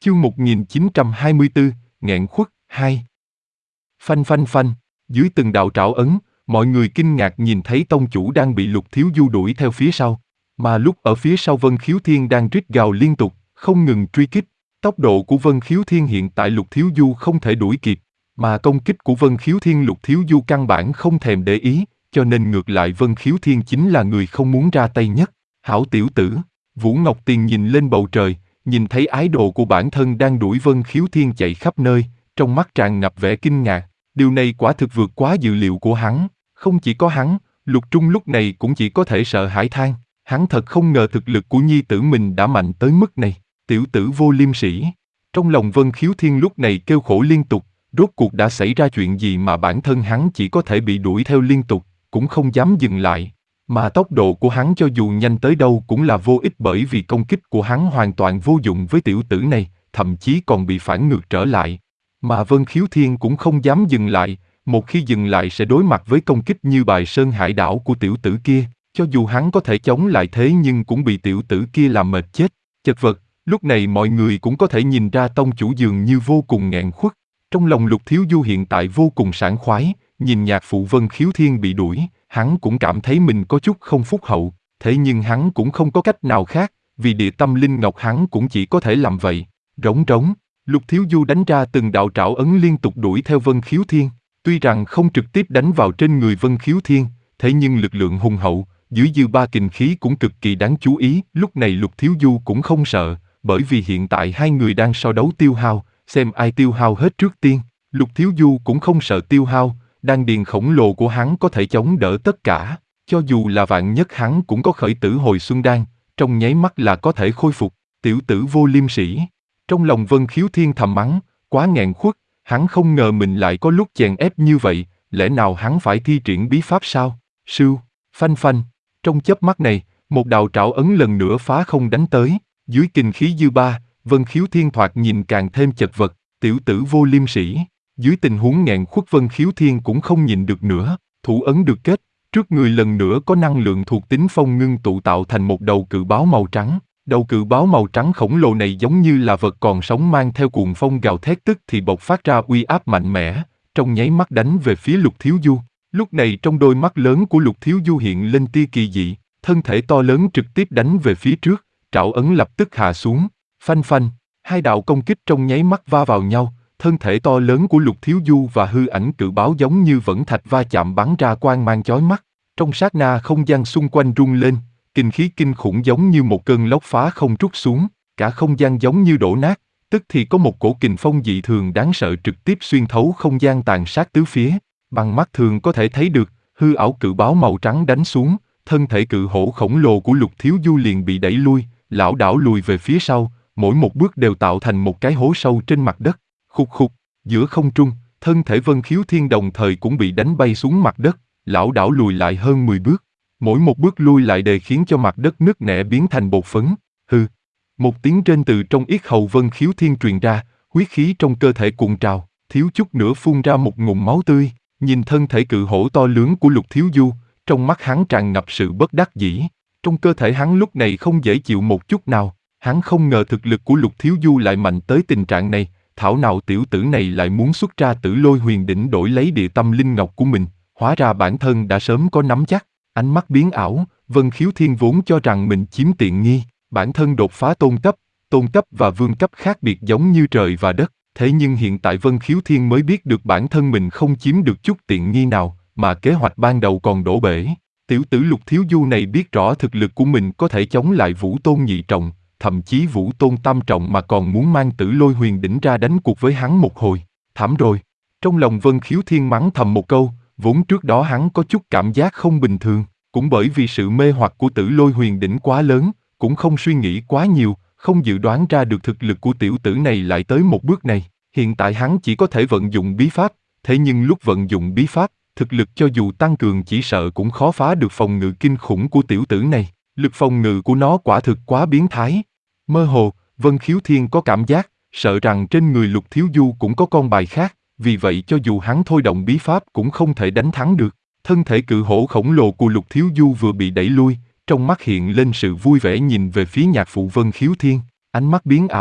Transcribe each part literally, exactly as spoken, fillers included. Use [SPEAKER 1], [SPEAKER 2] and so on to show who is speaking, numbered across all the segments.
[SPEAKER 1] Chương một nghìn chín trăm hai mươi tư, nghẹn khuất, hai. Phanh phanh phanh, dưới từng đạo trảo ấn, mọi người kinh ngạc nhìn thấy tông chủ đang bị Lục Thiếu Du đuổi theo phía sau. Mà lúc ở phía sau Vân Khiếu Thiên đang rít gào liên tục, không ngừng truy kích. Tốc độ của Vân Khiếu Thiên hiện tại Lục Thiếu Du không thể đuổi kịp, mà công kích của Vân Khiếu Thiên Lục Thiếu Du căn bản không thèm để ý, cho nên ngược lại Vân Khiếu Thiên chính là người không muốn ra tay nhất. Hảo tiểu tử, Vũ Ngọc Tiền nhìn lên bầu trời, nhìn thấy ái đồ của bản thân đang đuổi Vân Khiếu Thiên chạy khắp nơi, trong mắt tràn ngập vẻ kinh ngạc. Điều này quả thực vượt quá dự liệu của hắn. Không chỉ có hắn, Lục Trung lúc này cũng chỉ có thể sợ hãi than. Hắn thật không ngờ thực lực của nhi tử mình đã mạnh tới mức này. Tiểu tử vô liêm sỉ. Trong lòng Vân Khiếu Thiên lúc này kêu khổ liên tục. Rốt cuộc đã xảy ra chuyện gì mà bản thân hắn chỉ có thể bị đuổi theo liên tục, cũng không dám dừng lại. Mà tốc độ của hắn cho dù nhanh tới đâu cũng là vô ích, bởi vì công kích của hắn hoàn toàn vô dụng với tiểu tử này, thậm chí còn bị phản ngược trở lại. Mà Vân Khiếu Thiên cũng không dám dừng lại, một khi dừng lại sẽ đối mặt với công kích như bài sơn hải đảo của tiểu tử kia. Cho dù hắn có thể chống lại thế nhưng cũng bị tiểu tử kia làm mệt chết. Chật vật, lúc này mọi người cũng có thể nhìn ra tông chủ dường như vô cùng nghẹn khuất. Trong lòng Lục Thiếu Du hiện tại vô cùng sảng khoái, nhìn nhạc phụ Vân Khiếu Thiên bị đuổi, hắn cũng cảm thấy mình có chút không phúc hậu, thế nhưng hắn cũng không có cách nào khác, vì địa tâm linh ngọc hắn cũng chỉ có thể làm vậy. Rống rống, Lục Thiếu Du đánh ra từng đạo trảo ấn liên tục đuổi theo Vân Khiếu Thiên, tuy rằng không trực tiếp đánh vào trên người Vân Khiếu Thiên, thế nhưng lực lượng hùng hậu, dưới dư ba kình khí cũng cực kỳ đáng chú ý. Lúc này Lục Thiếu Du cũng không sợ, bởi vì hiện tại hai người đang so đấu tiêu hao, xem ai tiêu hao hết trước tiên. Lục Thiếu Du cũng không sợ tiêu hao, đan điền khổng lồ của hắn có thể chống đỡ tất cả, cho dù là vạn nhất hắn cũng có khởi tử hồi xuân đan, trong nháy mắt là có thể khôi phục. Tiểu tử vô liêm sỉ. Trong lòng Vân Khiếu Thiên thầm mắng, quá nghẹn khuất, hắn không ngờ mình lại có lúc chèn ép như vậy, lẽ nào hắn phải thi triển bí pháp sao? Sưu, phanh phanh, trong chớp mắt này, một đạo trảo ấn lần nữa phá không đánh tới, dưới kình khí dư ba, Vân Khiếu Thiên thoạt nhìn càng thêm chật vật. Tiểu tử vô liêm sỉ. Dưới tình huống nghẹn khuất Vân Khiếu Thiên cũng không nhìn được nữa, thủ ấn được kết, trước người lần nữa có năng lượng thuộc tính phong ngưng tụ tạo thành một đầu cự báo màu trắng. Đầu cự báo màu trắng khổng lồ này giống như là vật còn sống mang theo cuồng phong gào thét, tức thì bộc phát ra uy áp mạnh mẽ, trong nháy mắt đánh về phía Lục Thiếu Du. Lúc này trong đôi mắt lớn của Lục Thiếu Du hiện lên tia kỳ dị, thân thể to lớn trực tiếp đánh về phía trước, trảo ấn lập tức hạ xuống, phanh phanh, hai đạo công kích trong nháy mắt va vào nhau. Thân thể to lớn của Lục Thiếu Du và hư ảnh cự báo giống như vẫn thạch va chạm bắn ra quang mang chói mắt. Trong sát na không gian xung quanh rung lên, kinh khí kinh khủng giống như một cơn lốc phá không trút xuống, cả không gian giống như đổ nát, tức thì có một cổ kình phong dị thường đáng sợ trực tiếp xuyên thấu không gian tàn sát tứ phía. Bằng mắt thường có thể thấy được, hư ảo cự báo màu trắng đánh xuống, thân thể cự hổ khổng lồ của Lục Thiếu Du liền bị đẩy lui, lảo đảo lùi về phía sau, mỗi một bước đều tạo thành một cái hố sâu trên mặt đất. Khục khục, giữa không trung, thân thể Vân Khiếu Thiên đồng thời cũng bị đánh bay xuống mặt đất, lảo đảo lùi lại hơn mười bước. Mỗi một bước lui lại đều khiến cho mặt đất nứt nẻ biến thành bột phấn. Hừ. Một tiếng rên từ trong yết hầu Vân Khiếu Thiên truyền ra, huyết khí trong cơ thể cuộn trào, thiếu chút nữa phun ra một ngụm máu tươi. Nhìn thân thể cự hổ to lớn của Lục Thiếu Du, trong mắt hắn tràn ngập sự bất đắc dĩ. Trong cơ thể hắn lúc này không dễ chịu một chút nào. Hắn không ngờ thực lực của Lục Thiếu Du lại mạnh tới tình trạng này. Thảo nào tiểu tử này lại muốn xuất ra Tử Lôi Huyền Đỉnh đổi lấy địa tâm linh ngọc của mình, hóa ra bản thân đã sớm có nắm chắc. Ánh mắt biến ảo, Vân Khiếu Thiên vốn cho rằng mình chiếm tiện nghi, bản thân đột phá tôn cấp, tôn cấp và vương cấp khác biệt giống như trời và đất, thế nhưng hiện tại Vân Khiếu Thiên mới biết được bản thân mình không chiếm được chút tiện nghi nào, mà kế hoạch ban đầu còn đổ bể. Tiểu tử Lục Thiếu Du này biết rõ thực lực của mình có thể chống lại Vũ Tôn nhị trọng, thậm chí Vũ Tôn tam trọng, mà còn muốn mang Tử Lôi Huyền Đỉnh ra đánh cuộc với hắn một hồi. Thảm rồi. Trong lòng Vân Khiếu Thiên mắng thầm một câu, vốn trước đó hắn có chút cảm giác không bình thường, cũng bởi vì sự mê hoặc của Tử Lôi Huyền Đỉnh quá lớn, cũng không suy nghĩ quá nhiều, không dự đoán ra được thực lực của tiểu tử này lại tới một bước này. Hiện tại hắn chỉ có thể vận dụng bí pháp, thế nhưng lúc vận dụng bí pháp, thực lực cho dù tăng cường chỉ sợ cũng khó phá được phòng ngự kinh khủng của tiểu tử này. Lực phòng ngự của nó quả thực quá biến thái. Mơ hồ, Vân Khiếu Thiên có cảm giác, sợ rằng trên người Lục Thiếu Du cũng có con bài khác, vì vậy cho dù hắn thôi động bí pháp cũng không thể đánh thắng được. Thân thể cự hổ khổng lồ của Lục Thiếu Du vừa bị đẩy lui, trong mắt hiện lên sự vui vẻ nhìn về phía nhạc phụ Vân Khiếu Thiên, ánh mắt biến ảo,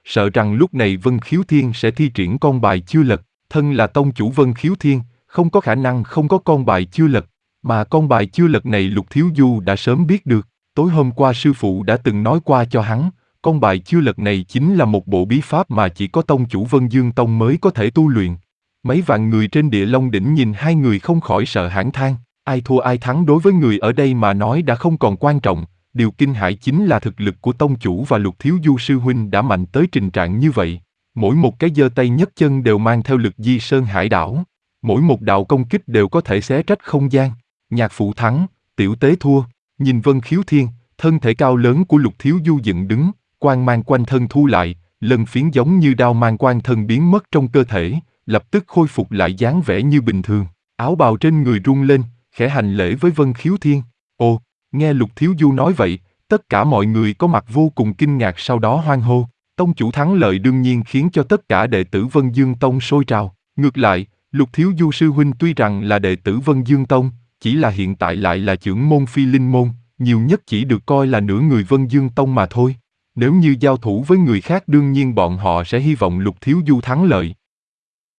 [SPEAKER 1] sợ rằng lúc này Vân Khiếu Thiên sẽ thi triển con bài chưa lật. Thân là tông chủ Vân Khiếu Thiên, không có khả năng không có con bài chưa lật, mà con bài chưa lật này Lục Thiếu Du đã sớm biết được. Tối hôm qua sư phụ đã từng nói qua cho hắn, con bài chưa lật này chính là một bộ bí pháp mà chỉ có tông chủ Vân Dương Tông mới có thể tu luyện. Mấy vạn người trên Địa Long đỉnh nhìn hai người không khỏi sợ hãi than, ai thua ai thắng đối với người ở đây mà nói đã không còn quan trọng, điều kinh hãi chính là thực lực của tông chủ và Lục Thiếu Du sư huynh đã mạnh tới trình trạng như vậy. Mỗi một cái giơ tay nhấc chân đều mang theo lực di sơn hải đảo, mỗi một đạo công kích đều có thể xé rách không gian. Nhạc phụ thắng, tiểu tế thua. Nhìn Vân Khiếu Thiên, thân thể cao lớn của Lục Thiếu Du dựng đứng, quang mang quanh thân thu lại, lần phiến giống như đao mang quang thân biến mất trong cơ thể, lập tức khôi phục lại dáng vẻ như bình thường. Áo bào trên người rung lên, khẽ hành lễ với Vân Khiếu Thiên. Ồ, nghe Lục Thiếu Du nói vậy, tất cả mọi người có mặt vô cùng kinh ngạc, sau đó hoan hô. Tông chủ thắng lợi đương nhiên khiến cho tất cả đệ tử Vân Dương Tông sôi trào. Ngược lại, Lục Thiếu Du sư huynh tuy rằng là đệ tử Vân Dương Tông, chỉ là hiện tại lại là trưởng môn Phi Linh môn, nhiều nhất chỉ được coi là nửa người Vân Dương Tông mà thôi. Nếu như giao thủ với người khác đương nhiên bọn họ sẽ hy vọng Lục Thiếu Du thắng lợi.